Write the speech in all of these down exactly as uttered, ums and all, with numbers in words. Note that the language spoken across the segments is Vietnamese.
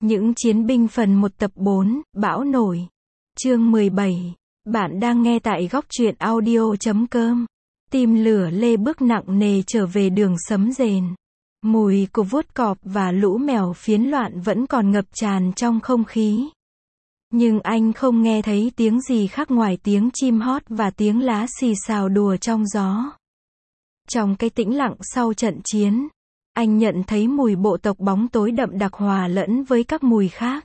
Những chiến binh phần một tập bốn, Bão nổi. Chương mười bảy. Bạn đang nghe tại góc truyện audio chấm com. Tim lửa lê bước nặng nề trở về đường sấm rền. Mùi của vuốt cọp và lũ mèo phiến loạn vẫn còn ngập tràn trong không khí. Nhưng anh không nghe thấy tiếng gì khác ngoài tiếng chim hót và tiếng lá xì xào đùa trong gió. Trong cái tĩnh lặng sau trận chiến, anh nhận thấy mùi bộ tộc bóng tối đậm đặc hòa lẫn với các mùi khác.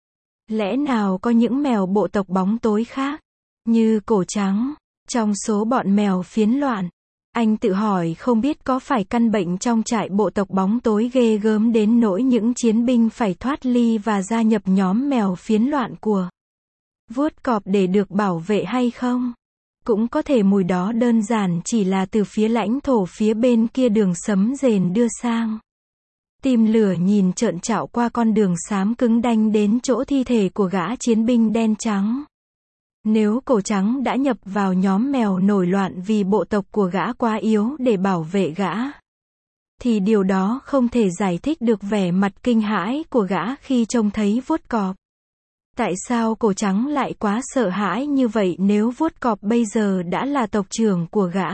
Lẽ nào có những mèo bộ tộc bóng tối khác, như cổ trắng, trong số bọn mèo phiến loạn? Anh tự hỏi không biết có phải căn bệnh trong trại bộ tộc bóng tối ghê gớm đến nỗi những chiến binh phải thoát ly và gia nhập nhóm mèo phiến loạn của vuốt cọp để được bảo vệ hay không? Cũng có thể mùi đó đơn giản chỉ là từ phía lãnh thổ phía bên kia đường sấm rền đưa sang. Tim lửa nhìn trợn trạo qua con đường xám cứng đanh đến chỗ thi thể của gã chiến binh đen trắng. Nếu cổ trắng đã nhập vào nhóm mèo nổi loạn vì bộ tộc của gã quá yếu để bảo vệ gã, thì điều đó không thể giải thích được vẻ mặt kinh hãi của gã khi trông thấy vuốt cọp. Tại sao cổ trắng lại quá sợ hãi như vậy nếu vuốt cọp bây giờ đã là tộc trưởng của gã?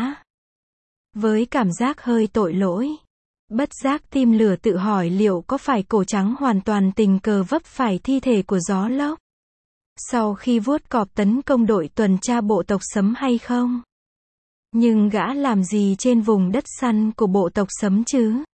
Với cảm giác hơi tội lỗi, bất giác tim lửa tự hỏi liệu có phải cổ trắng hoàn toàn tình cờ vấp phải thi thể của gió lốc sau khi vuốt cọp tấn công đội tuần tra bộ tộc sấm hay không? Nhưng gã làm gì trên vùng đất săn của bộ tộc sấm chứ?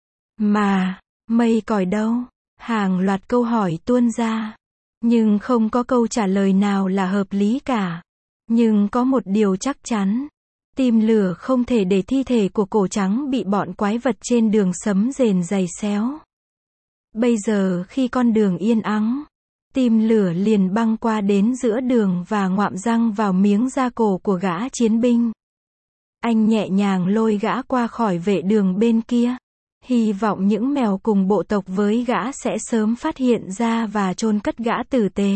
Mà, mây còi đâu? Hàng loạt câu hỏi tuôn ra. Nhưng không có câu trả lời nào là hợp lý cả. Nhưng có một điều chắc chắn. Tim lửa không thể để thi thể của cổ trắng bị bọn quái vật trên đường sấm rền giày xéo. Bây giờ khi con đường yên ắng, tim lửa liền băng qua đến giữa đường và ngoạm răng vào miếng da cổ của gã chiến binh. Anh nhẹ nhàng lôi gã qua khỏi vệ đường bên kia. Hy vọng những mèo cùng bộ tộc với gã sẽ sớm phát hiện ra và chôn cất gã tử tế.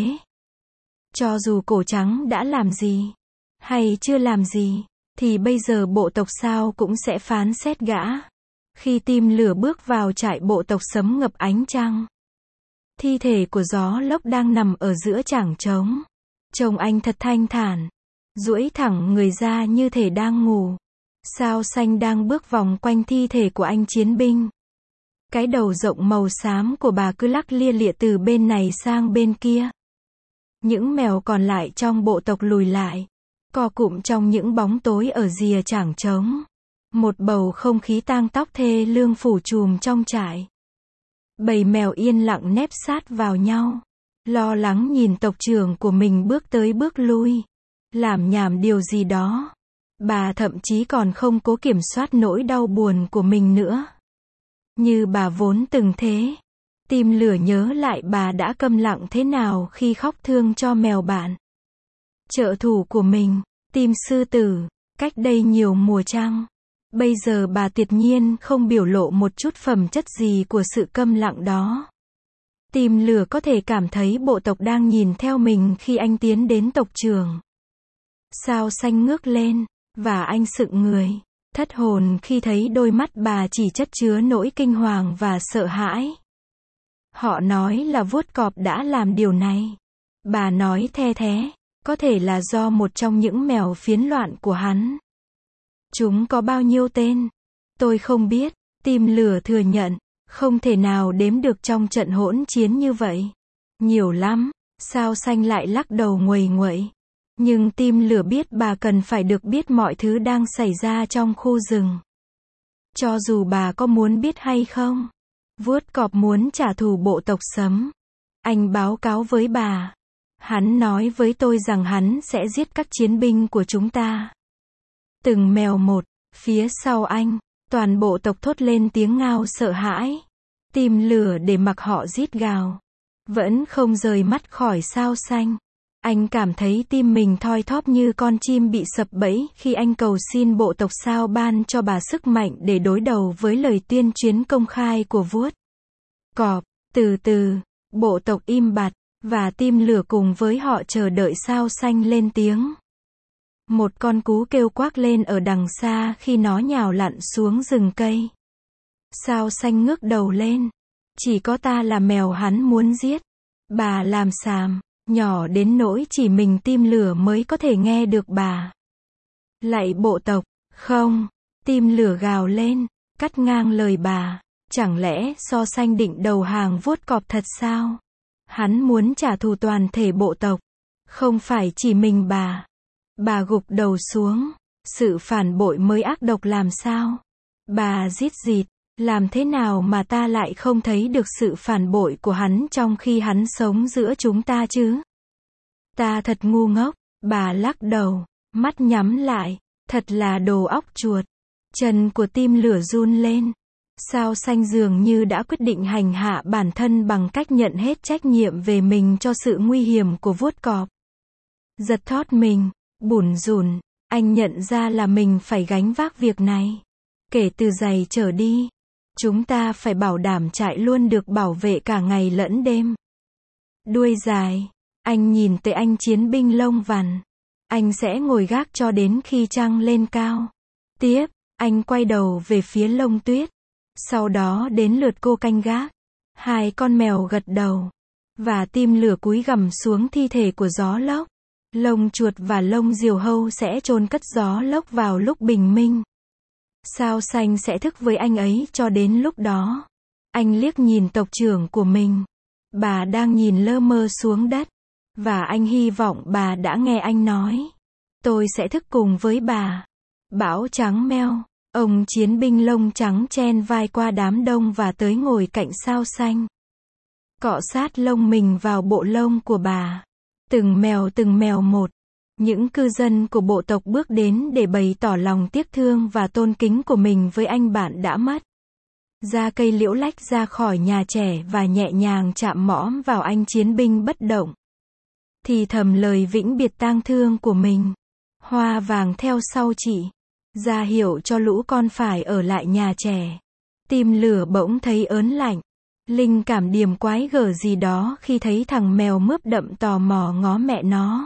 Cho dù cổ trắng đã làm gì, hay chưa làm gì, thì bây giờ bộ tộc sao cũng sẽ phán xét gã. Khi tim lửa bước vào trại bộ tộc sấm ngập ánh trăng, thi thể của gió lốc đang nằm ở giữa chảng trống. Trông anh thật thanh thản, duỗi thẳng người ra như thể đang ngủ. Sao xanh đang bước vòng quanh thi thể của anh chiến binh. Cái đầu rộng màu xám của bà cứ lắc lia lịa từ bên này sang bên kia. Những mèo còn lại trong bộ tộc lùi lại, co cụm trong những bóng tối ở rìa chảng trống. Một bầu không khí tang tóc thê lương phủ trùm trong trại. Bầy mèo yên lặng nép sát vào nhau, lo lắng nhìn tộc trưởng của mình bước tới bước lui, lảm nhảm điều gì đó. Bà thậm chí còn không cố kiểm soát nỗi đau buồn của mình nữa, như bà vốn từng thế. Tim lửa nhớ lại bà đã câm lặng thế nào khi khóc thương cho mèo bạn, trợ thủ của mình, Tim sư tử, cách đây nhiều mùa trăng. Bây giờ bà tuyệt nhiên không biểu lộ một chút phẩm chất gì của sự câm lặng đó. Tim lửa có thể cảm thấy bộ tộc đang nhìn theo mình khi anh tiến đến tộc trưởng. Sao xanh ngước lên, và anh sững người, thất hồn khi thấy đôi mắt bà chỉ chất chứa nỗi kinh hoàng và sợ hãi. Họ nói là vuốt cọp đã làm điều này. Bà nói the thé, có thể là do một trong những mèo phiến loạn của hắn. Chúng có bao nhiêu tên? Tôi không biết, tim lửa thừa nhận, không thể nào đếm được trong trận hỗn chiến như vậy. Nhiều lắm, sao xanh lại lắc đầu nguầy nguậy. Nhưng tim lửa biết bà cần phải được biết mọi thứ đang xảy ra trong khu rừng. Cho dù bà có muốn biết hay không. Vuốt cọp muốn trả thù bộ tộc sấm. Anh báo cáo với bà. Hắn nói với tôi rằng hắn sẽ giết các chiến binh của chúng ta. Từng mèo một, phía sau anh, toàn bộ tộc thốt lên tiếng ngao sợ hãi. Tim lửa để mặc họ rít gào. Vẫn không rời mắt khỏi sao xanh. Anh cảm thấy tim mình thoi thóp như con chim bị sập bẫy khi anh cầu xin bộ tộc sao ban cho bà sức mạnh để đối đầu với lời tuyên chiến công khai của vuốt cọp. Từ từ, bộ tộc im bặt, và tim lửa cùng với họ chờ đợi sao xanh lên tiếng. Một con cú kêu quác lên ở đằng xa khi nó nhào lặn xuống rừng cây. Sao xanh ngước đầu lên. Chỉ có ta là mèo hắn muốn giết. Bà làm xàm, nhỏ đến nỗi chỉ mình Tim Lửa mới có thể nghe được bà. Lạy bộ tộc, không, Tim Lửa gào lên, cắt ngang lời bà. Chẳng lẽ So Sanh định đầu hàng vuốt cọp thật sao? Hắn muốn trả thù toàn thể bộ tộc, không phải chỉ mình bà. Bà gục đầu xuống, sự phản bội mới ác độc làm sao? Bà rít rịt, làm thế nào mà ta lại không thấy được sự phản bội của hắn trong khi hắn sống giữa chúng ta chứ? Ta thật ngu ngốc, bà lắc đầu, mắt nhắm lại, thật là đồ óc chuột. Chân của Tim Lửa run lên. Sao Xanh dường như đã quyết định hành hạ bản thân bằng cách nhận hết trách nhiệm về mình cho sự nguy hiểm của vuốt cọp. Giật thót mình, bủn rủn, anh nhận ra là mình phải gánh vác việc này. Kể từ giày trở đi, chúng ta phải bảo đảm trại luôn được bảo vệ cả ngày lẫn đêm. Đuôi dài, anh nhìn tới anh chiến binh lông vằn. Anh sẽ ngồi gác cho đến khi trăng lên cao. Tiếp, anh quay đầu về phía Lông Tuyết. Sau đó đến lượt cô canh gác. Hai con mèo gật đầu. Và Tim Lửa cúi gằm xuống thi thể của Gió Lốc. Lông chuột và lông diều hâu sẽ chôn cất Gió Lốc vào lúc bình minh. Sao Xanh sẽ thức với anh ấy cho đến lúc đó. Anh liếc nhìn tộc trưởng của mình. Bà đang nhìn lơ mơ xuống đất. Và anh hy vọng bà đã nghe anh nói. Tôi sẽ thức cùng với bà. Bão trắng meo. Ông chiến binh lông trắng chen vai qua đám đông và tới ngồi cạnh Sao Xanh. Cọ sát lông mình vào bộ lông của bà. Từng mèo từng mèo một. Những cư dân của bộ tộc bước đến để bày tỏ lòng tiếc thương và tôn kính của mình với anh bạn đã mất. Ra cây liễu lách ra khỏi nhà trẻ và nhẹ nhàng chạm mõm vào anh chiến binh bất động. Thì thầm lời vĩnh biệt tang thương của mình. Hoa vàng theo sau chị. Ra hiệu cho lũ con phải ở lại nhà trẻ. Tim Lửa bỗng thấy ớn lạnh. Linh cảm điềm quái gở gì đó khi thấy thằng mèo mướp đậm tò mò ngó mẹ nó.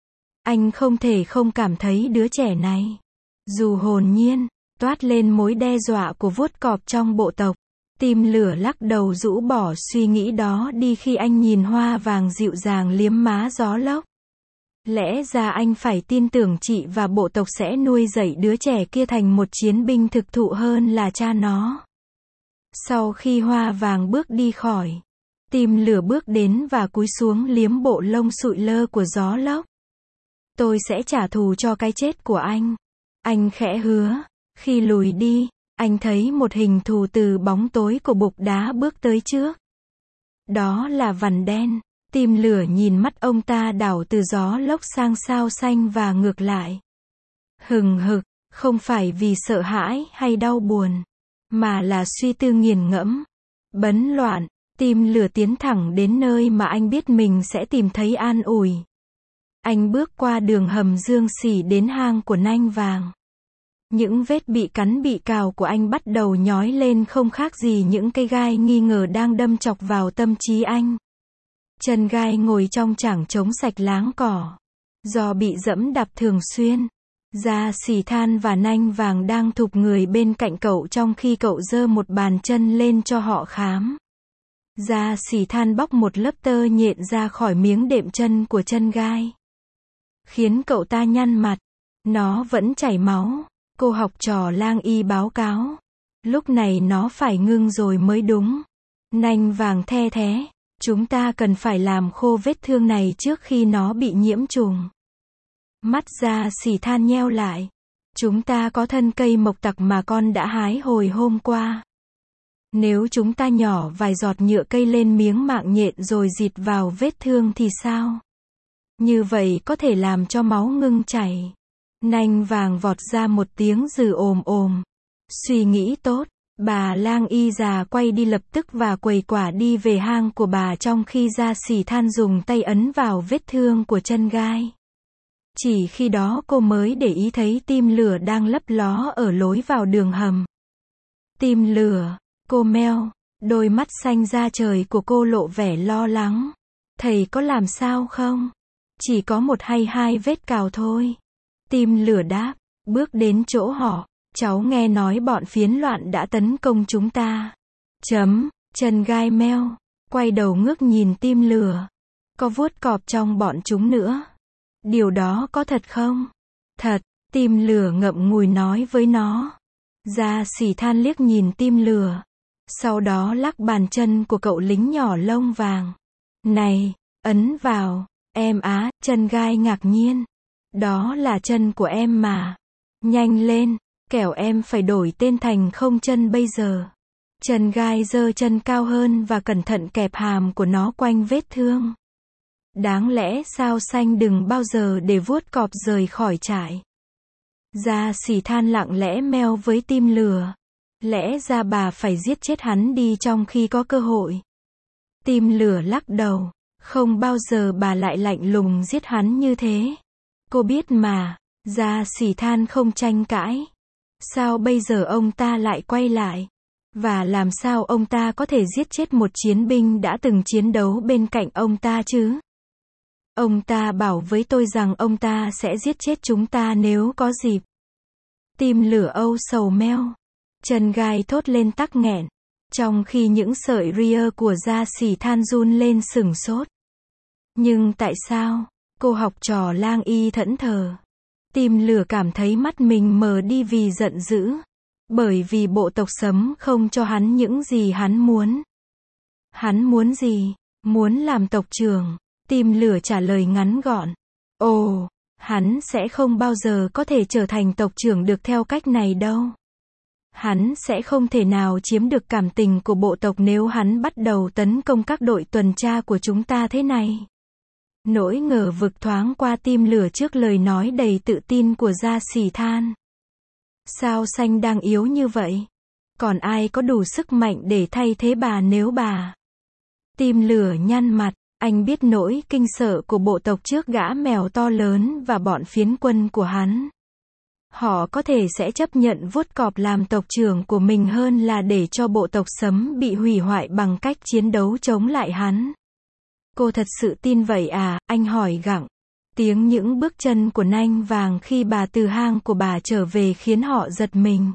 Anh không thể không cảm thấy đứa trẻ này, dù hồn nhiên, toát lên mối đe dọa của vuốt cọp trong bộ tộc. Tim Lửa lắc đầu rũ bỏ suy nghĩ đó đi khi anh nhìn Hoa vàng dịu dàng liếm má Gió Lốc. Lẽ ra anh phải tin tưởng chị và bộ tộc sẽ nuôi dạy đứa trẻ kia thành một chiến binh thực thụ hơn là cha nó. Sau khi Hoa vàng bước đi khỏi, Tim Lửa bước đến và cúi xuống liếm bộ lông sụi lơ của Gió Lốc. Tôi sẽ trả thù cho cái chết của anh. Anh khẽ hứa. Khi lùi đi, anh thấy một hình thù từ bóng tối của bục đá bước tới trước. Đó là Vằn Đen. Tim Lửa nhìn mắt ông ta đảo từ Gió Lốc sang Sao Xanh và ngược lại. Hừng hực, không phải vì sợ hãi hay đau buồn, mà là suy tư nghiền ngẫm. Bấn loạn, Tim Lửa tiến thẳng đến nơi mà anh biết mình sẽ tìm thấy an ủi. Anh bước qua đường hầm dương xỉ đến hang của Nanh Vàng. Những vết bị cắn bị cào của anh bắt đầu nhói lên không khác gì những cây gai nghi ngờ đang đâm chọc vào tâm trí anh. Chân gai ngồi trong chảng trống sạch láng cỏ. Do bị dẫm đạp thường xuyên, Da Xỉ Than và Nanh Vàng đang thụp người bên cạnh cậu trong khi cậu giơ một bàn chân lên cho họ khám. Da Xỉ Than bóc một lớp tơ nhện ra khỏi miếng đệm chân của chân gai, khiến cậu ta nhăn mặt. Nó vẫn chảy máu. Cô học trò Lang Y báo cáo. Lúc này nó phải ngưng rồi mới đúng. Nanh Vàng the thé. Chúng ta cần phải làm khô vết thương này trước khi nó bị nhiễm trùng. Mắt Da Xỉ Than nheo lại. Chúng ta có thân cây mộc tặc mà con đã hái hồi hôm qua. Nếu chúng ta nhỏ vài giọt nhựa cây lên miếng mạng nhện rồi dịt vào vết thương thì sao? Như vậy có thể làm cho máu ngưng chảy. Nanh Vàng vọt ra một tiếng rừ ồm ồm. Suy nghĩ tốt. Bà Lang Y già quay đi lập tức và quầy quả đi về hang của bà trong khi Da Xỉ Than dùng tay ấn vào vết thương của chân gai. Chỉ khi đó cô mới để ý thấy Tim Lửa đang lấp ló ở lối vào đường hầm. Tim Lửa, cô meo, đôi mắt xanh da trời của cô lộ vẻ lo lắng. Thầy có làm sao không? Chỉ có một hay hai vết cào thôi. Tim Lửa đáp, bước đến chỗ họ. Cháu nghe nói bọn phiến loạn đã tấn công chúng ta. Chấm, Chân gai meo, quay đầu ngước nhìn tim lửa. Có vuốt cọp trong bọn chúng nữa. Điều đó có thật không? Thật, tim lửa ngậm ngùi nói với nó. Gia Sỉ Than liếc nhìn tim lửa. Sau đó lắc bàn chân của cậu lính nhỏ lông vàng. Này, ấn vào, em á, chân gai ngạc nhiên. Đó là chân của em mà. Nhanh lên, kẻo em phải đổi tên thành không chân bây giờ. Chân gai giơ chân cao hơn và cẩn thận kẹp hàm của nó quanh vết thương. Đáng lẽ Sao Xanh đừng bao giờ để vuốt cọp rời khỏi trại. Gia Sỉ Than lặng lẽ meo với tim lửa. Lẽ ra bà phải giết chết hắn đi trong khi có cơ hội. Tim lửa lắc đầu. Không bao giờ bà lại lạnh lùng giết hắn như thế. Cô biết mà. Gia Sỉ Than không tranh cãi. Sao bây giờ ông ta lại quay lại? Và làm sao ông ta có thể giết chết một chiến binh đã từng chiến đấu bên cạnh ông ta chứ? Ông ta bảo với tôi rằng ông ta sẽ giết chết chúng ta nếu có dịp. Tim lửa âu sầu meo. Chân gai thốt lên tắc nghẹn. Trong khi những sợi ria của Gia Sỉ Than run lên sửng sốt. Nhưng tại sao? Cô học trò Lang Y thẫn thờ. Tim lửa cảm thấy mắt mình mờ đi vì giận dữ. Bởi vì bộ tộc Sấm không cho hắn những gì hắn muốn. Hắn muốn gì? Muốn làm tộc trưởng. Tim lửa trả lời ngắn gọn. Ồ, hắn sẽ không bao giờ có thể trở thành tộc trưởng được theo cách này đâu. Hắn sẽ không thể nào chiếm được cảm tình của bộ tộc nếu hắn bắt đầu tấn công các đội tuần tra của chúng ta thế này. Nỗi ngờ vực thoáng qua tim lửa trước lời nói đầy tự tin của Gia Sỉ Than. Sao Xanh đang yếu như vậy? Còn ai có đủ sức mạnh để thay thế bà nếu bà? Tim lửa nhăn mặt. Anh biết nỗi kinh sợ của bộ tộc trước gã mèo to lớn và bọn phiến quân của hắn. Họ có thể sẽ chấp nhận vuốt cọp làm tộc trưởng của mình hơn là để cho bộ tộc Sấm bị hủy hoại bằng cách chiến đấu chống lại hắn. Cô thật sự tin vậy à? Anh hỏi gặng. Tiếng những bước chân của nanh vàng khi bà từ hang của bà trở về khiến họ giật mình.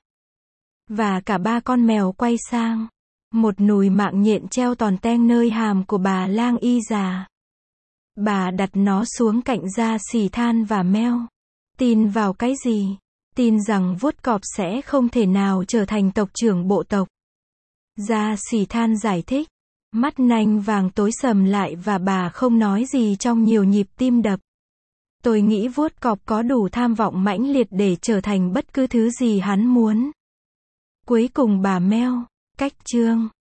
Và cả ba con mèo quay sang. Một nùi mạng nhện treo tòn teng nơi hàm của bà Lang Y già. Bà đặt nó xuống cạnh Gia Sỉ Than và meo. Tin vào cái gì? Tin rằng vuốt cọp sẽ không thể nào trở thành tộc trưởng bộ tộc. Gia Sỉ Than giải thích. Mắt nanh vàng tối sầm lại và bà không nói gì trong nhiều nhịp tim đập. Tôi nghĩ vuốt cọp có đủ tham vọng mãnh liệt để trở thành bất cứ thứ gì hắn muốn. Cuối cùng bà meo. Cách chương